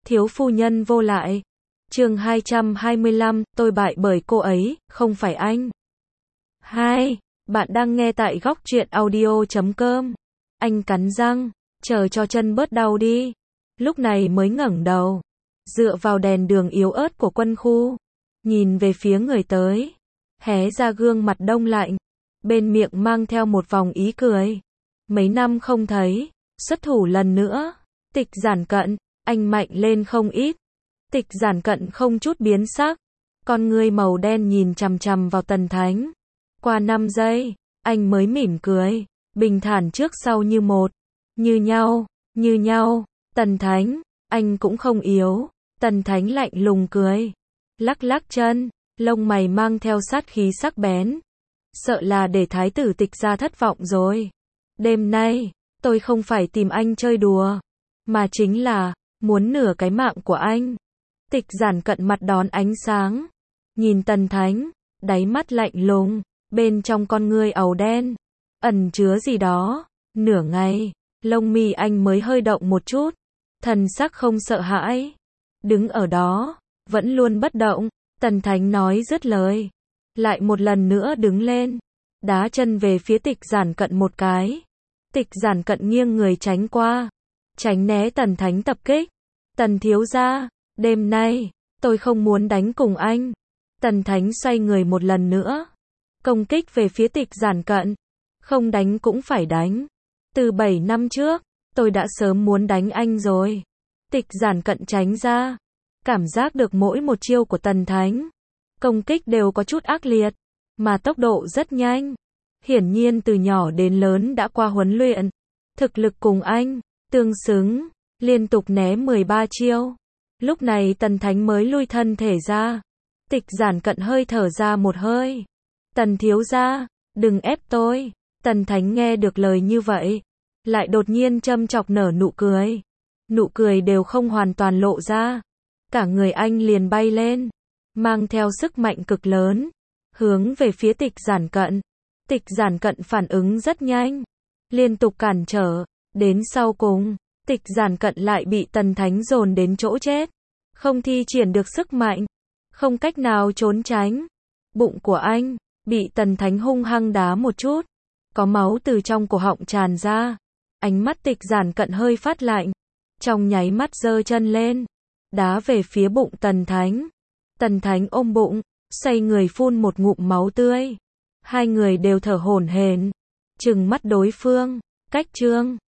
thiếu phu nhân vô lại. Chương 225, tôi bại bởi cô ấy, không phải anh. 2. Bạn đang nghe tại góc truyện audio.com. Anh cắn răng, chờ cho chân bớt đau đi. Lúc này mới ngẩng đầu, dựa vào đèn đường yếu ớt của quân khu, nhìn về phía người tới, hé ra gương mặt đông lạnh, bên miệng mang theo một vòng ý cười. Mấy năm không thấy, xuất thủ lần nữa. Tịch Giản Cận, anh mạnh lên không ít. Tịch Giản Cận không chút biến sắc, con ngươi màu đen nhìn chằm chằm vào Tần Thánh. Qua 5 giây, anh mới mỉm cười, bình thản trước sau như một, như nhau. Tần Thánh, anh cũng không yếu. Tần Thánh lạnh lùng cười, lắc lắc chân, lông mày mang theo sát khí sắc bén. Sợ là để thái tử Tịch gia thất vọng rồi. Đêm nay, tôi không phải tìm anh chơi đùa, mà chính là muốn nửa cái mạng của anh. Tịch Giản Cận mặt đón ánh sáng, nhìn Tần Thánh, đáy mắt lạnh lùng, bên trong con ngươi àu đen, ẩn chứa gì đó. Nửa ngày, lông mi anh mới hơi động một chút, thần sắc không sợ hãi, đứng ở đó, vẫn luôn bất động. Tần Thánh nói dứt lời, lại một lần nữa đứng lên, đá chân về phía Tịch Giản Cận một cái. Tịch Giản Cận nghiêng người tránh qua, tránh né Tần Thánh tập kích. Tần thiếu gia, đêm nay, tôi không muốn đánh cùng anh. Tần Thánh xoay người một lần nữa, công kích về phía Tịch Giản Cận. Không đánh cũng phải đánh. Từ 7 năm trước, tôi đã sớm muốn đánh anh rồi. Tịch Giản Cận tránh ra, cảm giác được mỗi một chiêu của Tần Thánh công kích đều có chút ác liệt, mà tốc độ rất nhanh. Hiển nhiên từ nhỏ đến lớn đã qua huấn luyện, thực lực cùng anh tương xứng, liên tục né 13 chiêu. Lúc này Tần Thánh mới lui thân thể ra. Tịch Giản Cận hơi thở ra một hơi. Tần thiếu gia, đừng ép tôi. Tần Thánh nghe được lời như vậy, lại đột nhiên châm chọc nở nụ cười. Nụ cười đều không hoàn toàn lộ ra. Cả người anh liền bay lên, mang theo sức mạnh cực lớn, hướng về phía Tịch Giản Cận. Tịch Giản Cận phản ứng rất nhanh, liên tục cản trở, đến sau cùng, Tịch Giản Cận lại bị Tần Thánh dồn đến chỗ chết, không thi triển được sức mạnh, không cách nào trốn tránh. Bụng của anh bị Tần Thánh hung hăng đá một chút, có máu từ trong cổ họng tràn ra. Ánh mắt Tịch Giản Cận hơi phát lạnh, trong nháy mắt giơ chân lên, đá về phía bụng Tần Thánh. Tần Thánh ôm bụng, xoay người phun một ngụm máu tươi. Hai người đều thở hổn hển, trừng mắt đối phương. Cách Trương